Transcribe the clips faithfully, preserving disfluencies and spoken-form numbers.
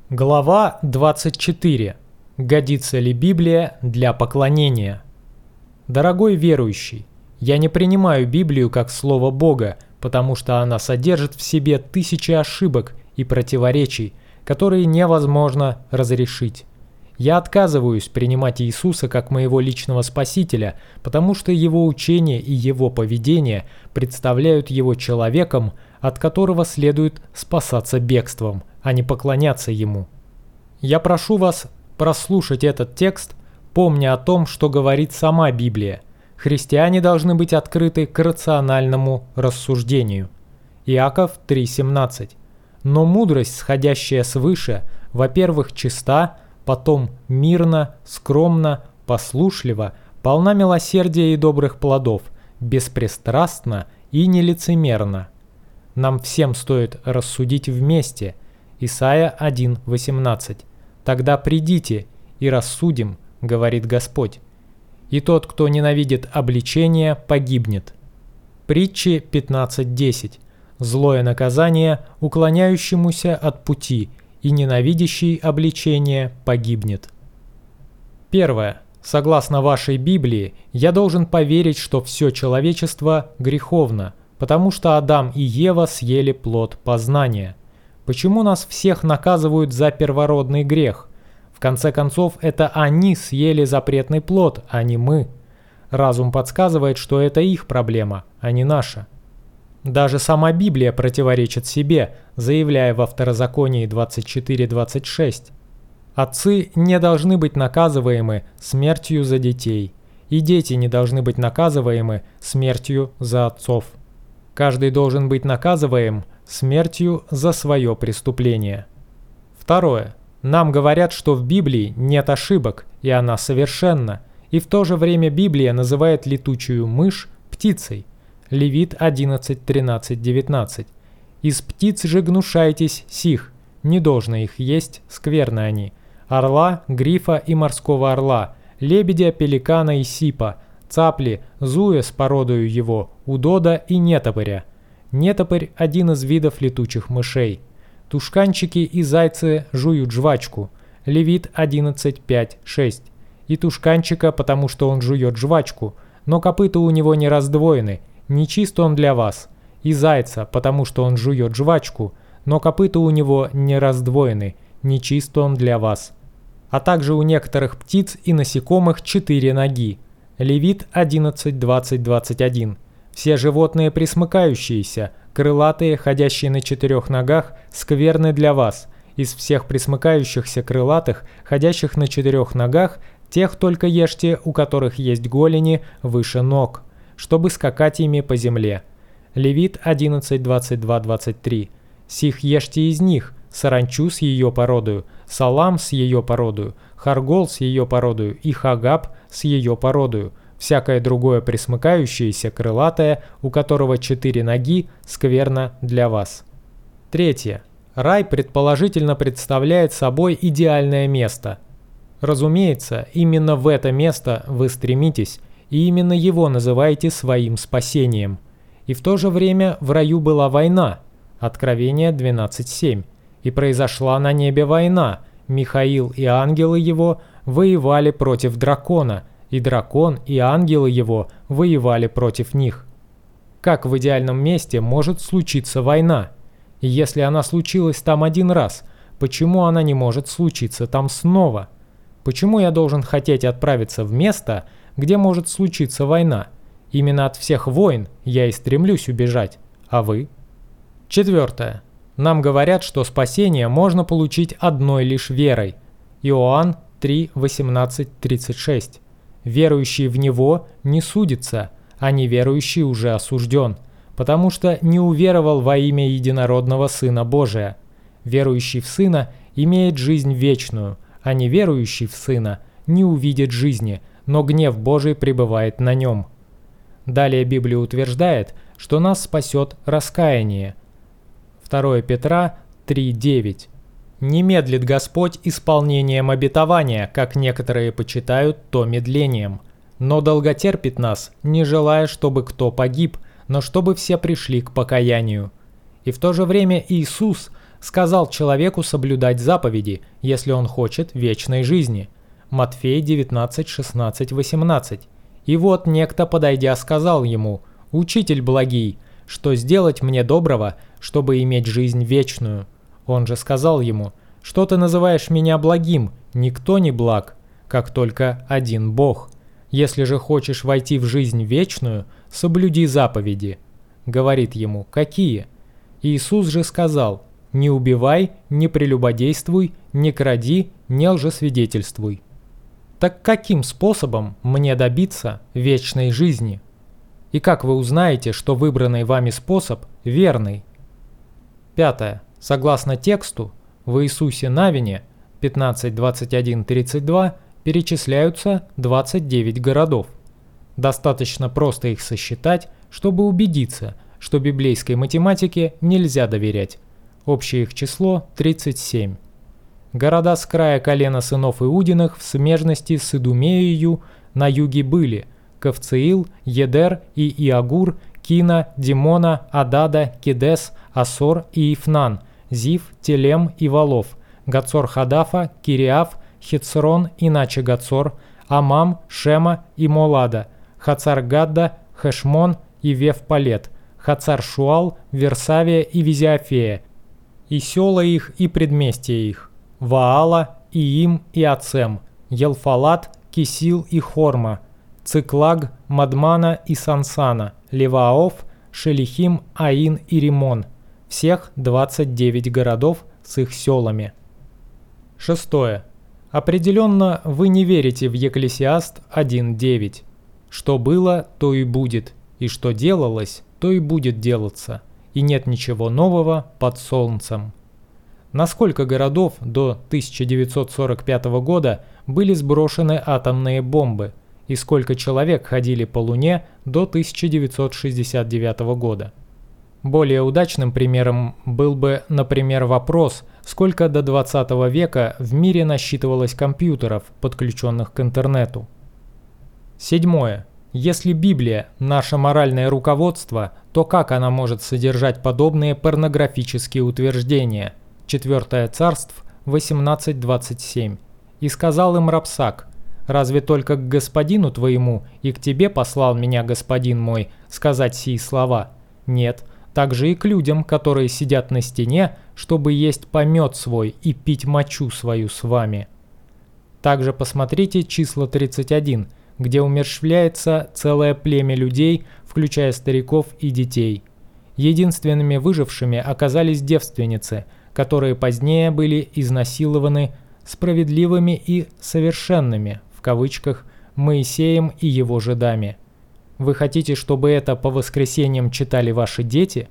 Глава двадцать четыре. Годится ли Библия для поклонения? Дорогой верующий, я не принимаю Библию как Слово Бога, потому что она содержит в себе тысячи ошибок и противоречий, которые невозможно разрешить. Я отказываюсь принимать Иисуса как моего личного Спасителя, потому что Его учение и Его поведение представляют Его человеком, от которого следует спасаться бегством, а не поклоняться Ему. Я прошу вас прослушать этот текст, помня о том, что говорит сама Библия. Христиане должны быть открыты к рациональному рассуждению. Иаков три семнадцать. Но мудрость, сходящая свыше, во-первых, чиста, потом мирно, скромно, послушлива, полна милосердия и добрых плодов, беспристрастна и нелицемерна. Нам всем стоит рассудить вместе. Исайя один восемнадцать. «Тогда придите и рассудим, — говорит Господь, — и тот, кто ненавидит обличение, погибнет». Притчи пятнадцать десять. «Злое наказание уклоняющемуся от пути, и ненавидящий обличение погибнет». Первое. Согласно вашей Библии, я должен поверить, что все человечество греховно, потому что Адам и Ева съели плод познания. Почему нас всех наказывают за первородный грех? В конце концов, это они съели запретный плод, а не мы. Разум подсказывает, что это их проблема, а не наша. Даже сама Библия противоречит себе, заявляя во Второзаконии двадцать четыре двадцать шесть. Отцы не должны быть наказываемы смертью за детей, и дети не должны быть наказываемы смертью за отцов. Каждый должен быть наказываем смертью за свое преступление. Второе. Нам говорят, что в Библии нет ошибок, и она совершенна, и в то же время Библия называет летучую мышь птицей. Левит одиннадцать тринадцать девятнадцать. «Из птиц же гнушайтесь сих, не должно их есть, скверны они. Орла, грифа и морского орла, лебедя, пеликана и сипа, цапли, зуя с породою его, удода и нетопыря». Нетопырь – один из видов летучих мышей. Тушканчики и зайцы жуют жвачку. Левит одиннадцать пять шесть. И тушканчика, потому что он жует жвачку, но копыта у него не раздвоены, нечист он для вас. И зайца, потому что он жует жвачку, но копыта у него не раздвоены, нечист он для вас. А также у некоторых птиц и насекомых четыре ноги. Левит одиннадцать двадцать двадцать один. Все животные пресмыкающиеся, крылатые, ходящие на четырех ногах, скверны для вас. Из всех пресмыкающихся крылатых, ходящих на четырех ногах, тех только ешьте, у которых есть голени выше ног, чтобы скакать ими по земле. Левит одиннадцать двадцать два двадцать три. Сих ешьте из них: саранчу с ее породою, салам с ее породою, харгол с ее породою и хагаб с ее породою. Всякое другое пресмыкающееся крылатое, у которого четыре ноги, скверно для вас. Третье. Рай предположительно представляет собой идеальное место. Разумеется, именно в это место вы стремитесь, и именно его называете своим спасением. И в то же время в раю была война. Откровение двенадцать семь. И произошла на небе война. Михаил и ангелы его воевали против дракона, и дракон и ангелы его воевали против них. Как в идеальном месте может случиться война? И если она случилась там один раз, почему она не может случиться там снова? Почему я должен хотеть отправиться в место, где может случиться война? Именно от всех войн я и стремлюсь убежать. А вы? Четвертое. Нам говорят, что спасение можно получить одной лишь верой. Иоанн три восемнадцать тридцать шесть. Верующий в Него не судится, а неверующий уже осужден, потому что не уверовал во имя единородного Сына Божия. Верующий в Сына имеет жизнь вечную, а неверующий в Сына не увидит жизни, но гнев Божий пребывает на нем. Далее Библия утверждает, что нас спасет раскаяние. второе Петра три девять. «Не медлит Господь исполнением обетования, как некоторые почитают то медлением, но долготерпит нас, не желая, чтобы кто погиб, но чтобы все пришли к покаянию». И в то же время Иисус сказал человеку соблюдать заповеди, если он хочет вечной жизни. Матфей девятнадцать, шестнадцать, восемнадцать. И вот некто, подойдя, сказал ему: «Учитель благий, что сделать мне доброго, чтобы иметь жизнь вечную?» Он же сказал ему: «Что ты называешь меня благим? Никто не благ, как только один Бог. Если же хочешь войти в жизнь вечную, соблюди заповеди». Говорит ему: «Какие?» Иисус же сказал: «Не убивай, не прелюбодействуй, не кради, не лжесвидетельствуй». Так каким способом мне добиться вечной жизни? И как вы узнаете, что выбранный вами способ верный? Пятое. Согласно тексту, в Иисусе Навине пятнадцать, двадцать один, тридцать два перечисляются двадцать девять городов. Достаточно просто их сосчитать, чтобы убедиться, что библейской математике нельзя доверять. Общее их число тридцать семь. Города с края колена сынов Иудиных в смежности с Идумеею на юге были Кавцеил, Едер и Иагур, Кина, Димона, Адада, Кедес, Асор и Ифнан, Зив, Телем и Валов, Гацор-Хадафа, Кириаф, Хицрон, иначе Гацор, Амам, Шема и Молада, Хацар-Гадда, Хешмон и Вев-Палет, Хацар-Шуал, Версавия и Визиафея, и села их и предместья их, Ваала, Иим и Ацем, Елфалат, Кисил и Хорма, Циклаг, Мадмана и Сансана, Леваоф, Шелихим, Аин и Римон. Всех двадцать девять городов с их селами. Шестое. Определенно вы не верите в Екклесиаст один девять. Что было, то и будет, и что делалось, то и будет делаться, и нет ничего нового под солнцем. На сколько городов до тысяча девятьсот сорок пятого года были сброшены атомные бомбы, и сколько человек ходили по Луне до тысяча девятьсот шестьдесят девятого года? Более удачным примером был бы, например, вопрос, сколько до двадцатого века в мире насчитывалось компьютеров, подключенных к интернету. Седьмое. Если Библия – наше моральное руководство, то как она может содержать подобные порнографические утверждения? Четвертое царств восемнадцать двадцать семь. «И сказал им Рапсак: разве только к господину твоему и к тебе послал меня господин мой сказать сии слова? Нет, также и к людям, которые сидят на стене, чтобы есть помет свой и пить мочу свою с вами». Также посмотрите числа тридцать один, где умерщвляется целое племя людей, включая стариков и детей. Единственными выжившими оказались девственницы, которые позднее были изнасилованы справедливыми и совершенными, в кавычках, Моисеем и его жидами. Вы хотите, чтобы это по воскресеньям читали ваши дети?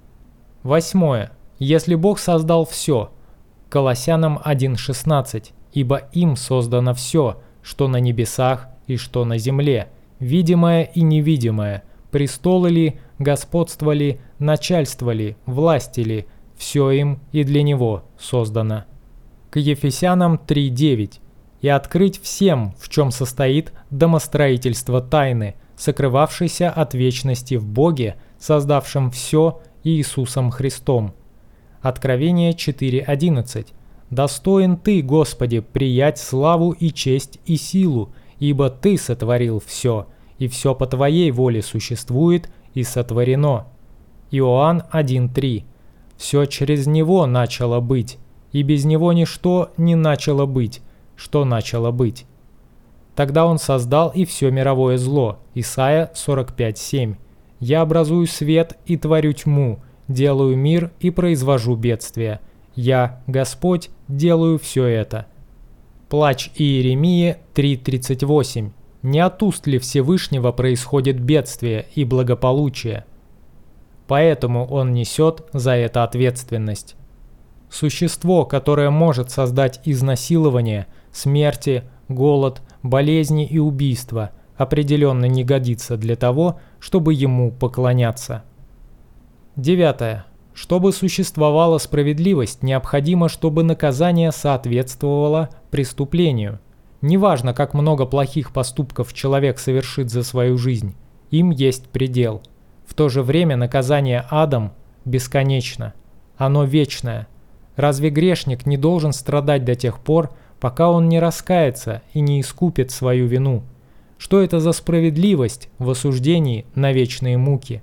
Восьмое. Если Бог создал все, Колоссянам один шестнадцать, ибо им создано все, что на небесах и что на земле, видимое и невидимое, престолы ли, господство ли, начальство ли, власти ли, все им и для него создано. К Ефесянам три девять. «И открыть всем, в чем состоит домостроительство тайны, сокрывавшейся от вечности в Боге, создавшем все Иисусом Христом». Откровение четыре одиннадцать. «Достоин Ты, Господи, приять славу и честь и силу, ибо Ты сотворил все, и все по Твоей воле существует и сотворено». Иоанн один три. «Все через Него начало быть, и без Него ничто не начало быть, что начало быть». Тогда Он создал и все мировое зло. Исайя сорок пять семь. «Я образую свет и творю тьму, делаю мир и произвожу бедствия. Я, Господь, делаю все это». Плач Иеремии три тридцать восемь. «Не от уст ли Всевышнего происходит бедствие и благополучие? Поэтому он несет за это ответственность». Существо, которое может создать изнасилование, смерти, голод, болезни и убийства, определенно не годится для того, чтобы ему поклоняться. Девятое. Чтобы существовала справедливость, необходимо, чтобы наказание соответствовало преступлению. Неважно, как много плохих поступков человек совершит за свою жизнь, им есть предел. В то же время наказание адом бесконечно. Оно вечное. Разве грешник не должен страдать до тех пор, пока он не раскается и не искупит свою вину? Что это за справедливость в осуждении на вечные муки?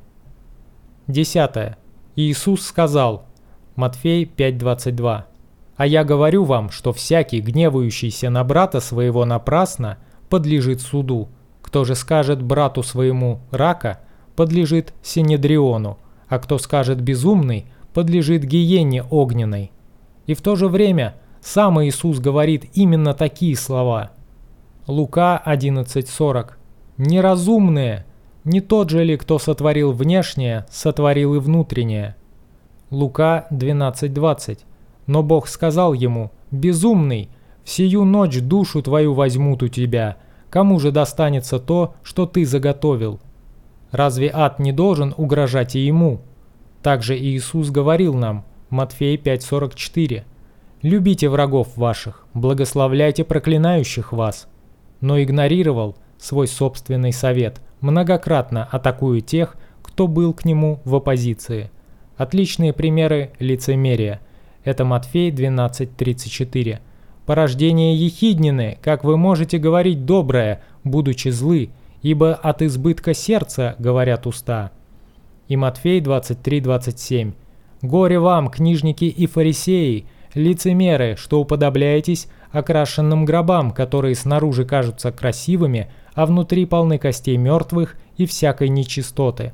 Десятое. Иисус сказал, Матфей пять двадцать два, «А я говорю вам, что всякий, гневающийся на брата своего напрасно, подлежит суду. Кто же скажет брату своему рака, подлежит синедриону, а кто скажет безумный, подлежит гиене огненной». И в то же время сам Иисус говорит именно такие слова. Лука одиннадцать сорок. «Неразумные, не тот же ли, кто сотворил внешнее, сотворил и внутреннее?» Лука двенадцать двадцать. «Но Бог сказал ему, безумный, в сию ночь душу твою возьмут у тебя, кому же достанется то, что ты заготовил?» Разве ад не должен угрожать и ему? Также Иисус говорил нам, Матфей пять сорок четыре, «Любите врагов ваших, благословляйте проклинающих вас», но игнорировал свой собственный совет, многократно атакуя тех, кто был к нему в оппозиции. Отличные примеры лицемерия. Это Матфей двенадцать тридцать четыре. «Порождение ехиднины, как вы можете говорить доброе, будучи злы, ибо от избытка сердца говорят уста». И Матфей двадцать три двадцать семь. «Горе вам, книжники и фарисеи, лицемеры, что уподобляетесь окрашенным гробам, которые снаружи кажутся красивыми, а внутри полны костей мертвых и всякой нечистоты».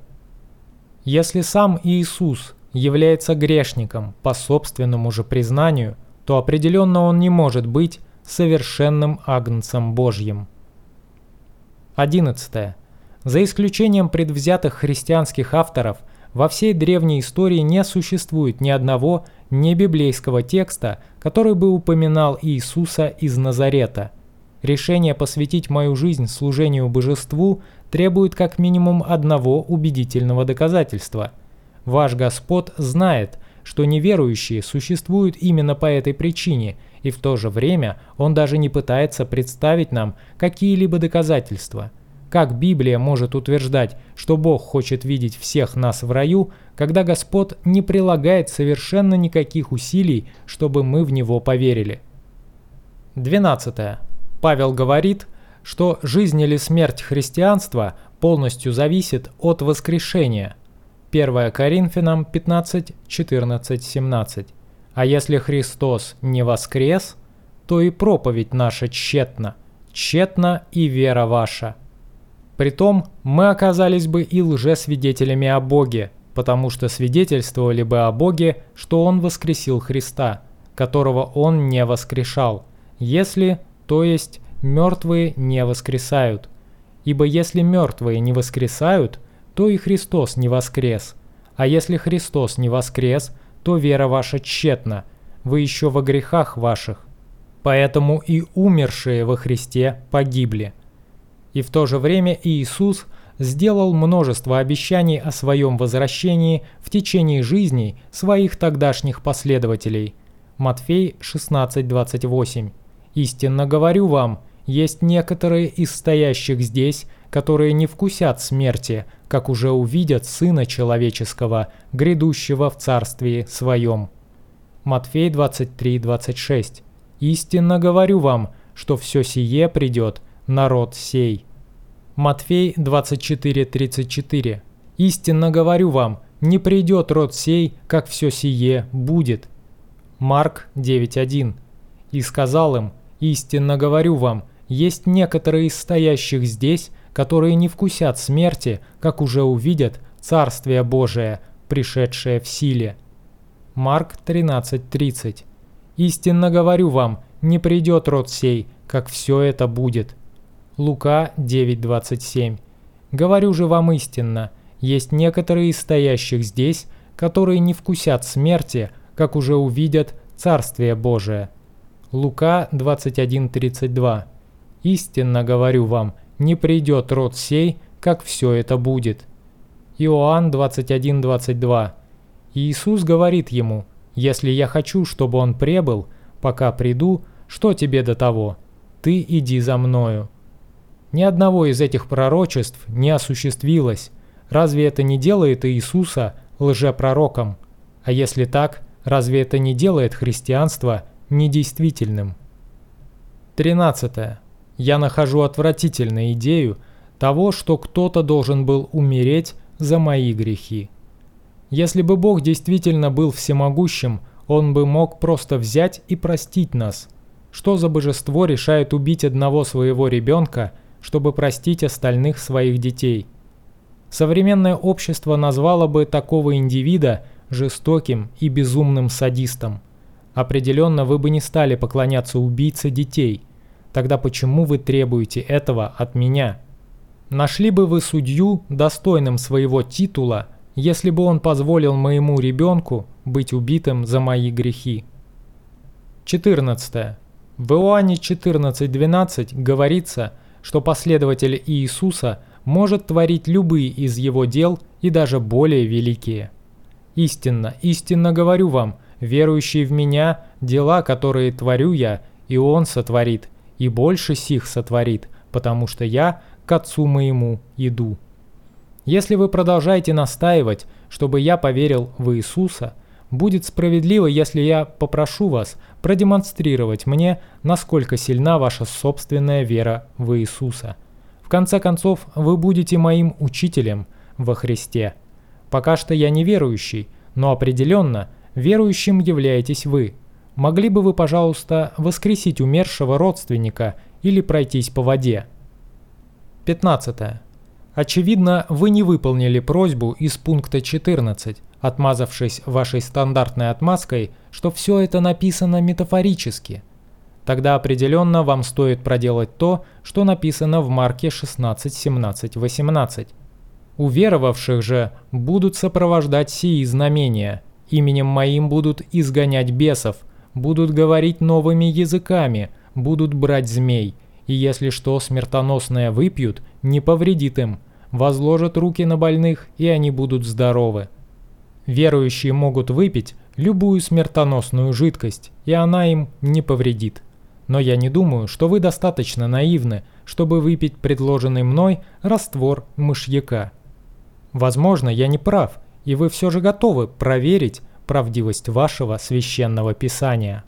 Если сам Иисус является грешником по собственному же признанию, то определенно он не может быть совершенным агнцем Божьим. Одиннадцатое. За исключением предвзятых христианских авторов, во всей древней истории не существует ни одного небиблейского текста, который бы упоминал Иисуса из Назарета. Решение посвятить мою жизнь служению божеству требует как минимум одного убедительного доказательства. Ваш Господь знает, что неверующие существуют именно по этой причине, и в то же время Он даже не пытается представить нам какие-либо доказательства. Как Библия может утверждать, что Бог хочет видеть всех нас в раю, когда Господь не прилагает совершенно никаких усилий, чтобы мы в Него поверили? Двенадцатое. Павел говорит, что жизнь или смерть христианства полностью зависит от воскрешения. первое Коринфянам пятнадцать четырнадцать семнадцать. «А если Христос не воскрес, то и проповедь наша тщетна, тщетна и вера ваша». Притом мы оказались бы и лжесвидетелями о Боге, потому что свидетельствовали бы о Боге, что Он воскресил Христа, которого Он не воскрешал, если, то есть, мертвые не воскресают. Ибо если мертвые не воскресают, то и Христос не воскрес. А если Христос не воскрес, то вера ваша тщетна, вы еще во грехах ваших. Поэтому и умершие во Христе погибли. И в то же время Иисус сделал множество обещаний о своем возвращении в течение жизней своих тогдашних последователей. Матфей шестнадцать двадцать восемь. «Истинно говорю вам, есть некоторые из стоящих здесь, которые не вкусят смерти, как уже увидят Сына Человеческого, грядущего в Царствии Своем». Матфей двадцать три двадцать шесть. «Истинно говорю вам, что все сие придет народ сей». Матфей двадцать четыре тридцать четыре. «Истинно говорю вам, не придет род сей, как все сие будет». Марк девять один. «И сказал им, истинно говорю вам, есть некоторые из стоящих здесь, которые не вкусят смерти, как уже увидят Царствие Божие, пришедшее в силе». Марк тринадцать тридцать. «Истинно говорю вам, не придет род сей, как все это будет». Лука девять двадцать семь. «Говорю же вам истинно, есть некоторые из стоящих здесь, которые не вкусят смерти, как уже увидят Царствие Божие». Лука двадцать один тридцать два. «Истинно говорю вам, не придет род сей, как все это будет». Иоанн двадцать один двадцать два. Иисус говорит ему, «Если я хочу, чтобы он пребыл, пока приду, что тебе до того? Ты иди за мною». Ни одного из этих пророчеств не осуществилось. Разве это не делает Иисуса лжепророком? А если так, Разве это не делает христианство недействительным? тринадцатое. Я нахожу отвратительной идею того, что кто-то должен был умереть за мои грехи. Если бы Бог действительно был всемогущим, Он бы мог просто взять и простить нас. Что за божество решает убить одного своего ребенка, чтобы простить остальных своих детей? Современное общество назвало бы такого индивида жестоким и безумным садистом. Определенно вы бы не стали поклоняться убийце детей. Тогда почему вы требуете этого от меня? Нашли бы вы судью, достойным своего титула, если бы он позволил моему ребенку быть убитым за мои грехи? четырнадцатое. В Иоанне четырнадцать двенадцать говорится, что последователь Иисуса может творить любые из его дел и даже более великие. Истинно, истинно говорю вам, верующий в Меня, дела, которые творю Я, и Он сотворит, и больше сих сотворит, потому что Я к Отцу Моему иду. Если вы продолжаете настаивать, чтобы я поверил в Иисуса, будет справедливо, если я попрошу вас продемонстрировать мне, насколько сильна ваша собственная вера в Иисуса. В конце концов, вы будете моим учителем во Христе. Пока что я не верующий, но определенно верующим являетесь вы. Могли бы вы, пожалуйста, воскресить умершего родственника или пройтись по воде? пятнадцатое. Очевидно, вы не выполнили просьбу из пункта четырнадцать, отмазавшись вашей стандартной отмазкой, что все это написано метафорически. Тогда определенно вам стоит проделать то, что написано в Марке шестнадцать семнадцать восемнадцать. Уверовавших же будут сопровождать сии знамения, именем моим будут изгонять бесов, будут говорить новыми языками, будут брать змей, и если что смертоносное выпьют, не повредит им, возложат руки на больных, и они будут здоровы. Верующие могут выпить любую смертоносную жидкость, и она им не повредит. Но я не думаю, что вы достаточно наивны, чтобы выпить предложенный мной раствор мышьяка. Возможно, я не прав, и вы все же готовы проверить правдивость вашего священного писания.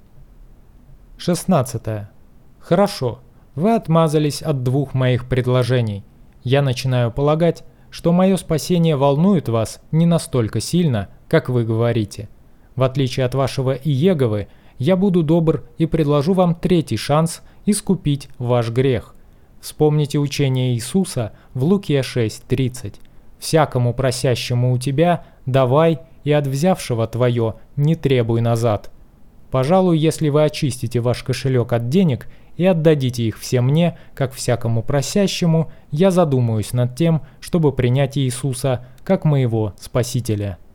шестнадцатое. Хорошо, вы отмазались от двух моих предложений. Я начинаю полагать, что мое спасение волнует вас не настолько сильно, как вы говорите. В отличие от вашего Иеговы, я буду добр и предложу вам третий шанс искупить ваш грех. Вспомните учение Иисуса в Луке шесть тридцать. «Всякому просящему у тебя давай, и от взявшего твое не требуй назад». Пожалуй, если вы очистите ваш кошелек от денег и отдадите их все мне, как всякому просящему, я задумаюсь над тем, чтобы принять Иисуса как моего Спасителя.